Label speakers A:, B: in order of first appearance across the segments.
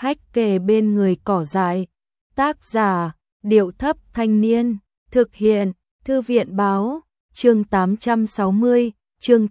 A: hách kề bên người cỏ dại. Tác giả, Điệu Thấp Thanh Niên, thực hiện, Thư viện Báo, chương 860, chương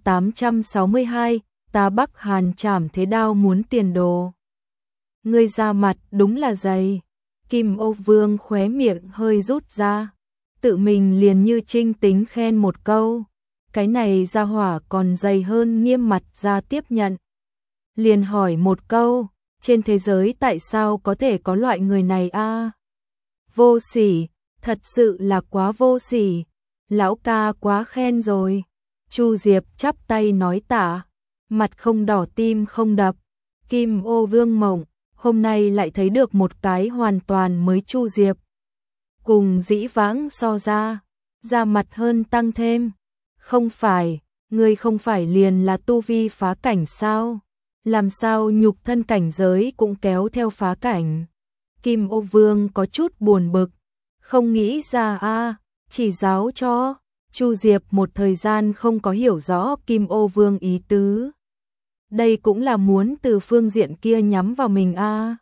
A: 862, ta Bắc Hàn trảm thế đao muốn tiền đồ. Ngươi ra mặt đúng là dày. Kim Ô Vương khóe miệng hơi rút ra, tự mình liền như trinh tính khen một câu. Cái này ra hỏa còn dày hơn nghiêm mặt ra tiếp nhận. Liền hỏi một câu, trên thế giới tại sao có thể có loại người này a? Vô sỉ, thật sự là quá vô sỉ. Lão ca quá khen rồi. Chu Diệp chắp tay nói tạ, mặt không đỏ tim không đập. Kim Ô Vương mộng, hôm nay lại thấy được một cái hoàn toàn mới Chu Diệp. Cùng dĩ vãng so ra mặt hơn tăng thêm. Không phải, ngươi không phải liền là tu vi phá cảnh sao? Làm sao nhục thân cảnh giới cũng kéo theo phá cảnh? Kim Ô Vương có chút buồn bực, không nghĩ ra a, chỉ giáo cho. Chu Diệp một thời gian không có hiểu rõ Kim Ô Vương ý tứ. Đây cũng là muốn từ phương diện kia nhắm vào mình a.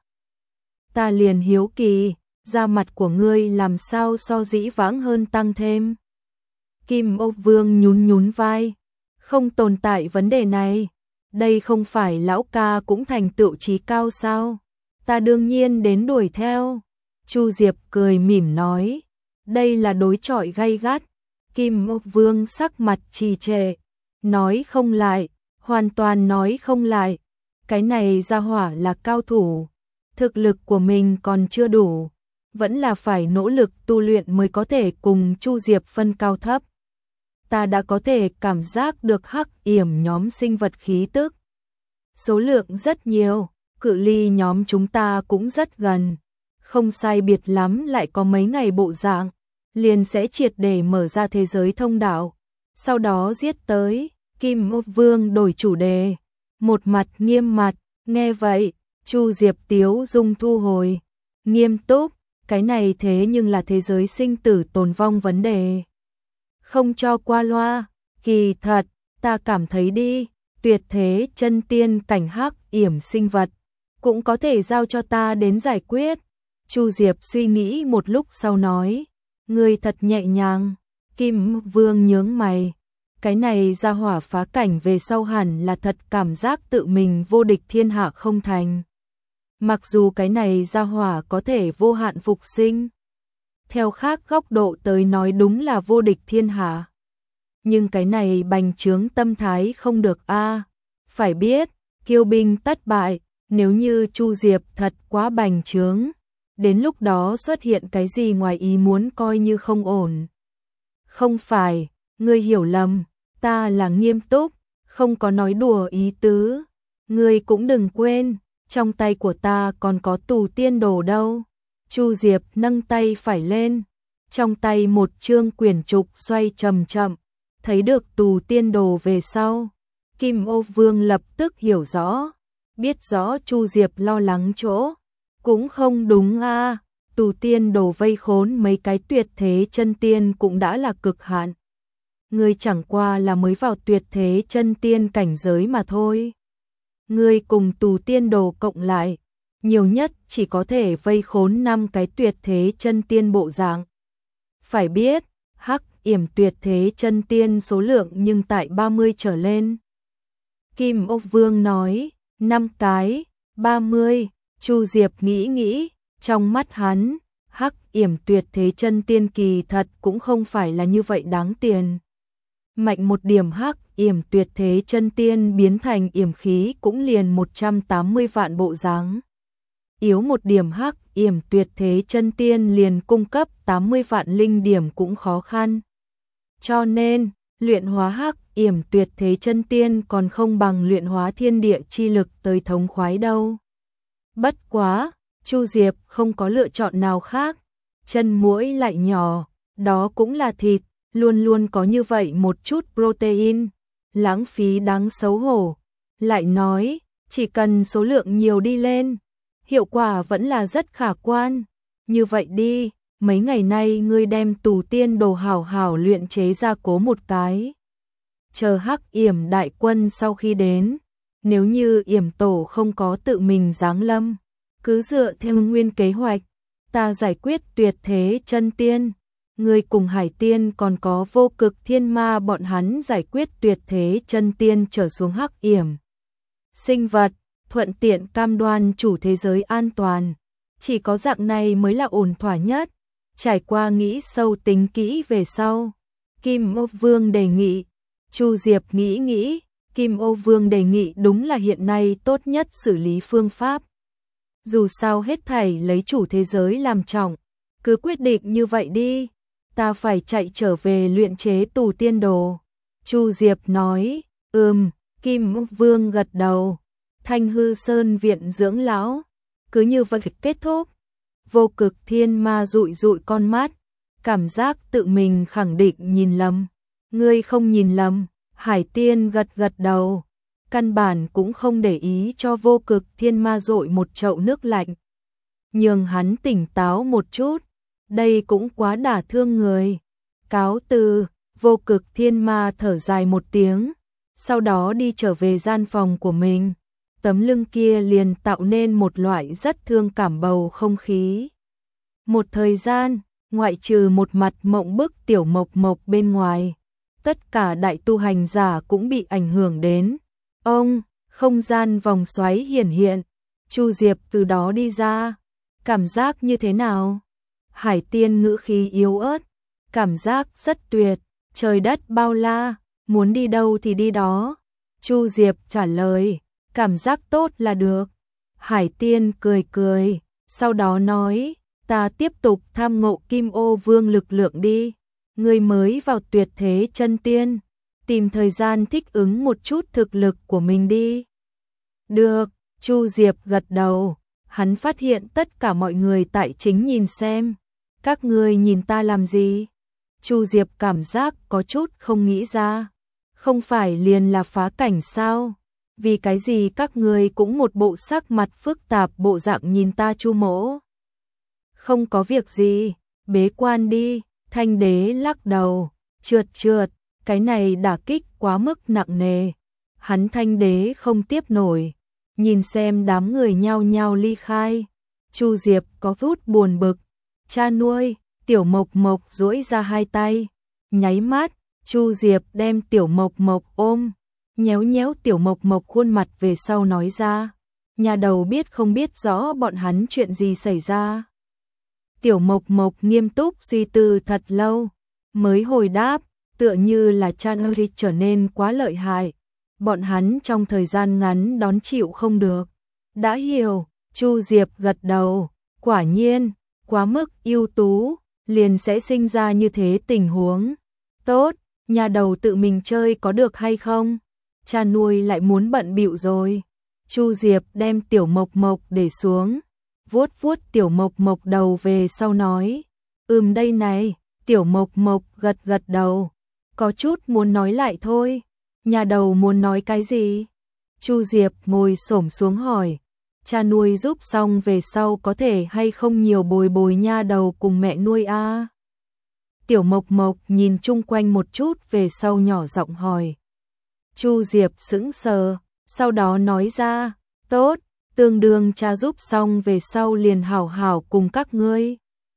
A: Ta liền hiếu kỳ, da mặt của ngươi làm sao so dĩ vãng hơn tăng thêm? Kim Ô Vương nhún vai, không tồn tại vấn đề này. Đây không phải lão ca cũng thành tựu trí cao sao? Ta đương nhiên đến đuổi theo. Chu Diệp cười mỉm nói, đây là đối chọi gay gắt. Kim Ô Vương sắc mặt trì trệ, nói không lại, hoàn toàn nói không lại. Cái này ra hỏa là cao thủ, thực lực của mình còn chưa đủ, vẫn là phải nỗ lực tu luyện mới có thể cùng Chu Diệp phân cao thấp. Ta đã có thể cảm giác được hắc yểm nhóm sinh vật khí tức. Số lượng rất nhiều, cự ly nhóm chúng ta cũng rất gần. Không sai biệt lắm lại có mấy ngày bộ dạng, liền sẽ triệt để mở ra thế giới thông đạo. Sau đó giết tới. Kim Ô Vương đổi chủ đề, một mặt nghiêm mặt. Nghe vậy, Chu Diệp tiếu dung thu hồi, nghiêm túc, cái này thế nhưng là thế giới sinh tử tồn vong vấn đề. Không cho qua loa, kỳ thật, ta cảm thấy đi, tuyệt thế chân tiên cảnh hắc yểm sinh vật, cũng có thể giao cho ta đến giải quyết. Chu Diệp suy nghĩ một lúc sau nói, ngươi thật nhẹ nhàng. Kim Vương nhướng mày, cái này ra hỏa phá cảnh về sau hẳn là thật cảm giác tự mình vô địch thiên hạ không thành. Mặc dù cái này ra hỏa có thể vô hạn phục sinh, theo khác góc độ tới nói đúng là vô địch thiên hạ. Nhưng cái này bành trướng tâm thái không được a. Phải biết, kiêu binh tất bại, nếu như Chu Diệp thật quá bành trướng, đến lúc đó xuất hiện cái gì ngoài ý muốn coi như không ổn. Không phải, ngươi hiểu lầm, ta là nghiêm túc, không có nói đùa ý tứ. Ngươi cũng đừng quên, trong tay của ta còn có tù tiên đồ đâu. Chu Diệp nâng tay phải lên, trong tay một chương quyển trục xoay chậm chậm, thấy được tù tiên đồ về sau. Kim Ô Vương lập tức hiểu rõ, biết rõ Chu Diệp lo lắng chỗ. Cũng không đúng a, tù tiên đồ vây khốn mấy cái tuyệt thế chân tiên cũng đã là cực hạn. Ngươi chẳng qua là mới vào tuyệt thế chân tiên cảnh giới mà thôi. Ngươi cùng tù tiên đồ cộng lại, nhiều nhất chỉ có thể vây khốn 5 cái tuyệt thế chân tiên bộ dạng. Phải biết, hắc yểm tuyệt thế chân tiên số lượng nhưng tại 30 trở lên. Kim Ô Vương nói, 5 cái, 30. Chu Diệp nghĩ, trong mắt hắn, hắc yểm tuyệt thế chân tiên kỳ thật cũng không phải là như vậy đáng tiền. Mạnh một điểm hắc yểm tuyệt thế chân tiên biến thành yểm khí cũng liền 180 vạn bộ dáng. Yếu một điểm hắc yểm tuyệt thế chân tiên liền cung cấp 80 vạn linh điểm cũng khó khăn. Cho nên, luyện hóa hắc yểm tuyệt thế chân tiên còn không bằng luyện hóa thiên địa chi lực tới thống khoái đâu. Bất quá, Chu Diệp không có lựa chọn nào khác, chân muỗi lại nhỏ, đó cũng là thịt, luôn luôn có như vậy một chút protein, lãng phí đáng xấu hổ. Lại nói, chỉ cần số lượng nhiều đi lên, hiệu quả vẫn là rất khả quan. Như vậy đi, mấy ngày nay ngươi đem tù tiên đồ hảo hảo luyện chế ra cố một cái. Chờ hắc yểm đại quân sau khi đến, nếu như yểm tổ không có tự mình giáng lâm, cứ dựa theo nguyên kế hoạch, ta giải quyết tuyệt thế chân tiên. Ngươi cùng Hải Tiên còn có Vô Cực Thiên Ma bọn hắn giải quyết tuyệt thế chân tiên trở xuống hắc yểm sinh vật, thuận tiện cam đoan chủ thế giới an toàn. Chỉ có dạng này mới là ổn thỏa nhất. Trải qua nghĩ sâu tính kỹ về sau, Kim Ô Vương đề nghị, Chu Diệp nghĩ nghĩ, Kim Ô Vương đề nghị đúng là hiện nay tốt nhất xử lý phương pháp. Dù sao hết thảy lấy chủ thế giới làm trọng, cứ quyết định như vậy đi, ta phải chạy trở về luyện chế tù tiên đồ. Chu Diệp nói, Kim Ô Vương gật đầu. Thanh Hư Sơn viện dưỡng lão, cứ như vậy kết thúc. Vô Cực Thiên Ma dụi dụi con mắt, cảm giác tự mình khẳng định nhìn lầm. Ngươi không nhìn lầm. Hải Tiên gật gật đầu, căn bản cũng không để ý cho Vô Cực Thiên Ma dội một chậu nước lạnh. Nhường hắn tỉnh táo một chút, đây cũng quá đả thương người. Cáo từ, Vô Cực Thiên Ma thở dài một tiếng, sau đó đi trở về gian phòng của mình. Tấm lưng kia liền tạo nên một loại rất thương cảm bầu không khí. Một thời gian, ngoại trừ một mặt mộng bức Tiểu Mộc Mộc bên ngoài, tất cả đại tu hành giả cũng bị ảnh hưởng đến. Không gian vòng xoáy hiển hiện, Chu Diệp từ đó đi ra. Cảm giác như thế nào? Hải Tiên ngữ khí yếu ớt, cảm giác rất tuyệt, trời đất bao la, muốn đi đâu thì đi đó. Chu Diệp trả lời, cảm giác tốt là được. Hải Tiên cười cười, sau đó nói, ta tiếp tục tham ngộ Kim Ô Vương lực lượng đi. Ngươi mới vào tuyệt thế chân tiên, tìm thời gian thích ứng một chút thực lực của mình đi. Được, Chu Diệp gật đầu, hắn phát hiện tất cả mọi người tại chính nhìn xem. Các ngươi nhìn ta làm gì? Chu Diệp cảm giác có chút không nghĩ ra. Không phải liền là phá cảnh sao? Vì cái gì các ngươi cũng một bộ sắc mặt phức tạp bộ dạng nhìn ta Chu mỗ? Không có việc gì, bế quan đi. Thanh Đế lắc đầu, trượt, cái này đả kích quá mức nặng nề. Hắn Thanh Đế không tiếp nổi, nhìn xem đám người nhao nhao ly khai. Chu Diệp có chút buồn bực, cha nuôi, Tiểu Mộc Mộc duỗi ra hai tay. Nháy mắt, Chu Diệp đem Tiểu Mộc Mộc ôm, nhéo nhéo Tiểu Mộc Mộc khuôn mặt về sau nói ra. Nhà đầu biết không biết rõ bọn hắn chuyện gì xảy ra. Tiểu Mộc Mộc nghiêm túc suy tư thật lâu, mới hồi đáp, tựa như là Chanuri trở nên quá lợi hại. Bọn hắn trong thời gian ngắn đón chịu không được. Đã hiểu, Chu Diệp gật đầu, quả nhiên, quá mức ưu tú, liền sẽ sinh ra như thế tình huống. Tốt, nhà đầu tự mình chơi có được hay không? Cha nuôi lại muốn bận bịu rồi. Chu Diệp đem Tiểu Mộc Mộc để xuống, vuốt vuốt Tiểu Mộc Mộc đầu về sau nói, đây này. Tiểu Mộc Mộc gật gật đầu, có chút muốn nói lại thôi. Nhà đầu muốn nói cái gì? Chu Diệp ngồi xổm xuống hỏi, cha nuôi giúp xong về sau có thể hay không nhiều bồi bồi nha đầu cùng mẹ nuôi a? Tiểu Mộc Mộc nhìn chung quanh một chút về sau nhỏ giọng hỏi. Chu Diệp sững sờ, sau đó nói ra, tốt, tương đương cha giúp xong về sau liền hảo hảo cùng các ngươi.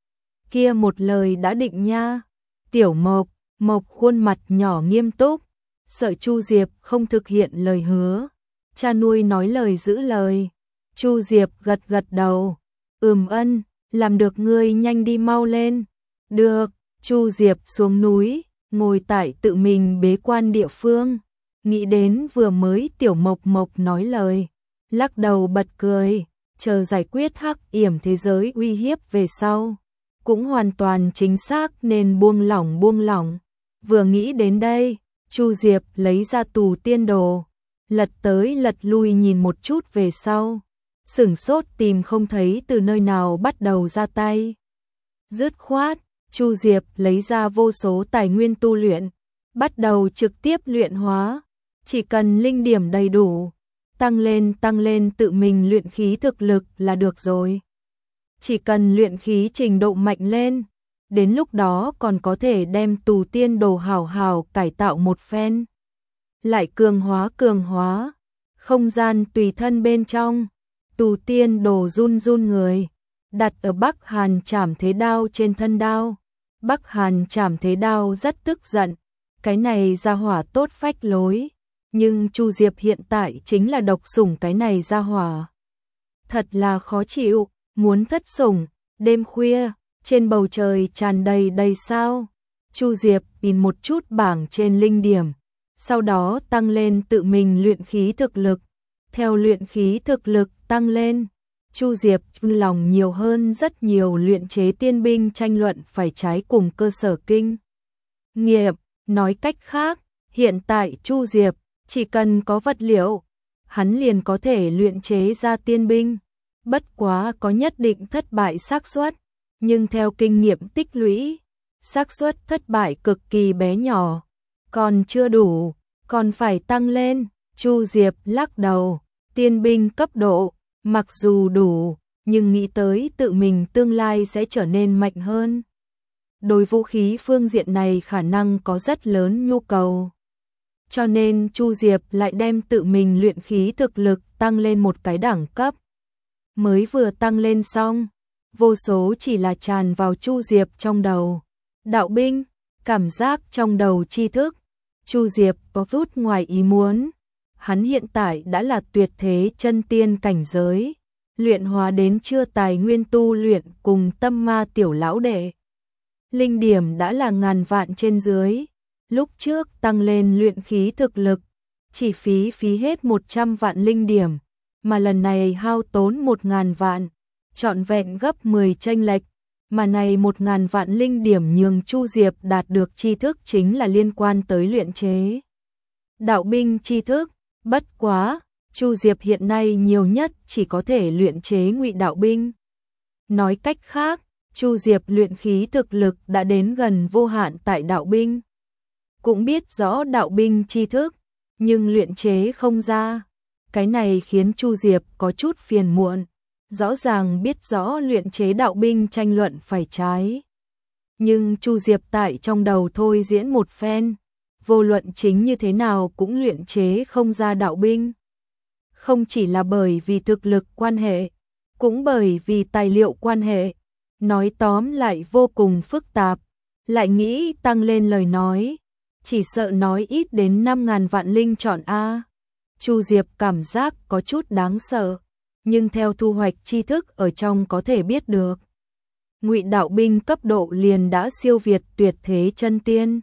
A: Kia một lời đã định nha. Tiểu Mộc Mộc khuôn mặt nhỏ nghiêm túc, sợ Chu Diệp không thực hiện lời hứa. Cha nuôi nói lời giữ lời. Chu Diệp gật gật đầu, ân, làm được ngươi nhanh đi mau lên. Được, Chu Diệp xuống núi, ngồi tại tự mình bế quan địa phương. Nghĩ đến vừa mới Tiểu Mộc Mộc nói lời, lắc đầu bật cười, chờ giải quyết hắc yểm thế giới uy hiếp về sau. Cũng hoàn toàn chính xác nên buông lỏng. Vừa nghĩ đến đây, Chu Diệp lấy ra tù tiên đồ, lật tới lật lui nhìn một chút về sau, sửng sốt tìm không thấy từ nơi nào bắt đầu ra tay. Dứt khoát, Chu Diệp lấy ra vô số tài nguyên tu luyện, bắt đầu trực tiếp luyện hóa, chỉ cần linh điểm đầy đủ, tăng lên tự mình luyện khí thực lực là được rồi. Chỉ cần luyện khí trình độ mạnh lên, đến lúc đó còn có thể đem tù tiên đồ hảo hảo cải tạo một phen. Lại cường hóa, không gian tùy thân bên trong, Tù Tiên Đồ run run người, đặt ở Bắc Hàn Trảm Thế Đao trên thân đao. Bắc Hàn Trảm Thế Đao rất tức giận, cái này ra hỏa tốt phách lối, nhưng Chu Diệp hiện tại chính là độc sủng cái này ra hỏa. Thật là khó chịu, muốn thất sủng. Đêm khuya, trên bầu trời tràn đầy đầy sao. Chu Diệp nhìn một chút bảng trên linh điểm, sau đó tăng lên tự mình luyện khí thực lực. Theo luyện khí thực lực tăng lên, Chu Diệp lòng nhiều hơn rất nhiều luyện chế tiên binh tranh luận phải trái cùng cơ sở kinh nghiệm. Nói cách khác, hiện tại Chu Diệp chỉ cần có vật liệu, hắn liền có thể luyện chế ra tiên binh. Bất quá có nhất định thất bại xác suất, nhưng theo kinh nghiệm tích lũy, xác suất thất bại cực kỳ bé nhỏ, còn chưa đủ, còn phải tăng lên. Chu Diệp lắc đầu, tiên binh cấp độ, mặc dù đủ, nhưng nghĩ tới tự mình tương lai sẽ trở nên mạnh hơn. Đối vũ khí phương diện này khả năng có rất lớn nhu cầu. Cho nên Chu Diệp lại đem tự mình luyện khí thực lực tăng lên một cái đẳng cấp. Mới vừa tăng lên xong, vô số chỉ là tràn vào Chu Diệp trong đầu. Đạo binh, cảm giác trong đầu tri thức. Chu Diệp có chút ngoài ý muốn. Hắn hiện tại đã là tuyệt thế chân tiên cảnh giới, luyện hóa đến chưa tài nguyên tu luyện cùng tâm ma tiểu lão đệ. Linh điểm đã là ngàn vạn trên dưới. Lúc trước tăng lên luyện khí thực lực, chỉ phí hết 100 vạn linh điểm, mà lần này hao tốn 1.000 vạn, trọn vẹn gấp 10 chênh lệch, mà này 1.000 vạn linh điểm nhường Chu Diệp đạt được tri thức chính là liên quan tới luyện chế đạo binh tri thức. Bất quá, Chu Diệp hiện nay nhiều nhất chỉ có thể luyện chế ngụy đạo binh. Nói cách khác, Chu Diệp luyện khí thực lực đã đến gần vô hạn tại đạo binh. Cũng biết rõ đạo binh tri thức, nhưng luyện chế không ra. Cái này khiến Chu Diệp có chút phiền muộn. Rõ ràng biết rõ luyện chế đạo binh tranh luận phải trái. Nhưng Chu Diệp tại trong đầu thôi diễn một phen, vô luận chính như thế nào cũng luyện chế không ra đạo binh. Không chỉ là bởi vì thực lực quan hệ, cũng bởi vì tài liệu quan hệ. Nói tóm lại vô cùng phức tạp, lại nghĩ tăng lên lời nói, chỉ sợ nói ít đến 5.000 vạn linh chọn A. Chu Diệp cảm giác có chút đáng sợ, nhưng theo thu hoạch tri thức ở trong có thể biết được. Ngụy đạo binh cấp độ liền đã siêu việt tuyệt thế chân tiên.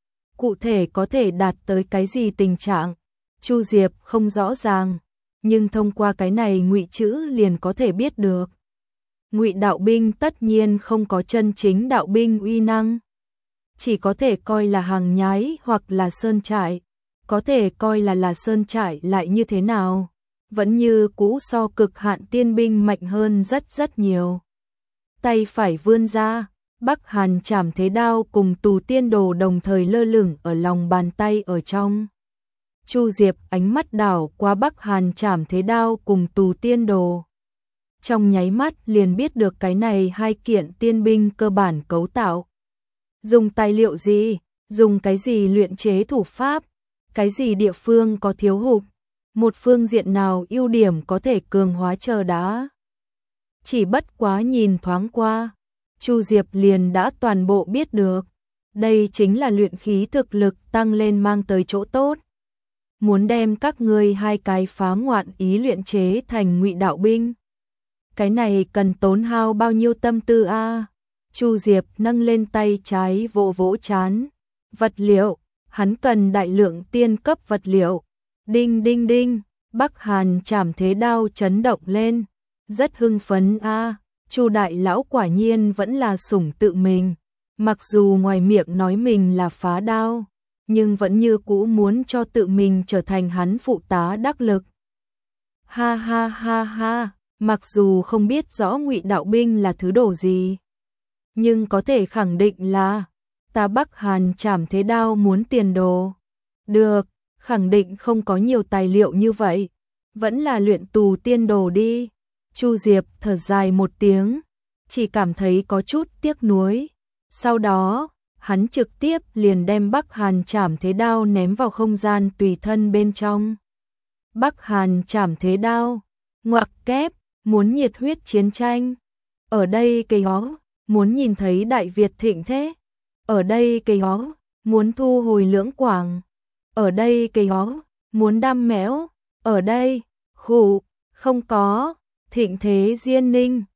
A: Cụ thể có thể đạt tới cái gì tình trạng, Chu Diệp không rõ ràng, nhưng thông qua cái này ngụy chữ liền có thể biết được. Ngụy đạo binh tất nhiên không có chân chính đạo binh uy năng, chỉ có thể coi là hàng nhái hoặc là sơn trại. Có thể coi là sơn trại lại như thế nào, vẫn như cũ so cực hạn tiên binh mạnh hơn rất nhiều. Tay phải vươn ra, Bắc Hàn Trảm Thế Đao cùng Tù Tiên Đồ đồng thời lơ lửng ở lòng bàn tay ở trong. Chu Diệp ánh mắt đảo qua Bắc Hàn Trảm Thế Đao cùng Tù Tiên Đồ. Trong nháy mắt liền biết được cái này hai kiện tiên binh cơ bản cấu tạo. Dùng tài liệu gì, dùng cái gì luyện chế thủ pháp, cái gì địa phương có thiếu hụt, một phương diện nào ưu điểm có thể cường hóa chờ đã. Chỉ bất quá nhìn thoáng qua, Chu Diệp liền đã toàn bộ biết được. Đây chính là luyện khí thực lực tăng lên mang tới chỗ tốt. Muốn đem các ngươi hai cái phá ngoạn ý luyện chế thành ngụy đạo binh. Cái này cần tốn hao bao nhiêu tâm tư a? Chu Diệp nâng lên tay trái vỗ vỗ trán. Vật liệu, hắn cần đại lượng tiên cấp vật liệu. Đinh đinh đinh, Bắc Hàn Trảm Thế Đao chấn động lên. Rất hưng phấn a. Chu đại lão quả nhiên vẫn là sủng tự mình. Mặc dù ngoài miệng nói mình là phá đao, nhưng vẫn như cũ muốn cho tự mình trở thành hắn phụ tá đắc lực. Ha ha ha ha, mặc dù không biết rõ ngụy đạo binh là thứ đồ gì, nhưng có thể khẳng định là ta Bắc Hàn Trảm Thế Đao muốn tiền đồ. Được, khẳng định không có nhiều tài liệu như vậy, vẫn là luyện Tù Tiên Đồ đi. Chu Diệp thở dài một tiếng, chỉ cảm thấy có chút tiếc nuối. Sau đó, hắn trực tiếp liền đem Bắc Hàn Trảm Thế Đao ném vào không gian tùy thân bên trong. Bắc Hàn Trảm Thế Đao, ngoặc kép, muốn nhiệt huyết chiến tranh. Ở đây cây ó, muốn nhìn thấy Đại Việt thịnh thế. Ở đây cây ó, muốn thu hồi Lưỡng Quảng. Ở đây cây ó, muốn đam mẽo. Ở đây, khụ, không có, thịnh thế Diên Ninh.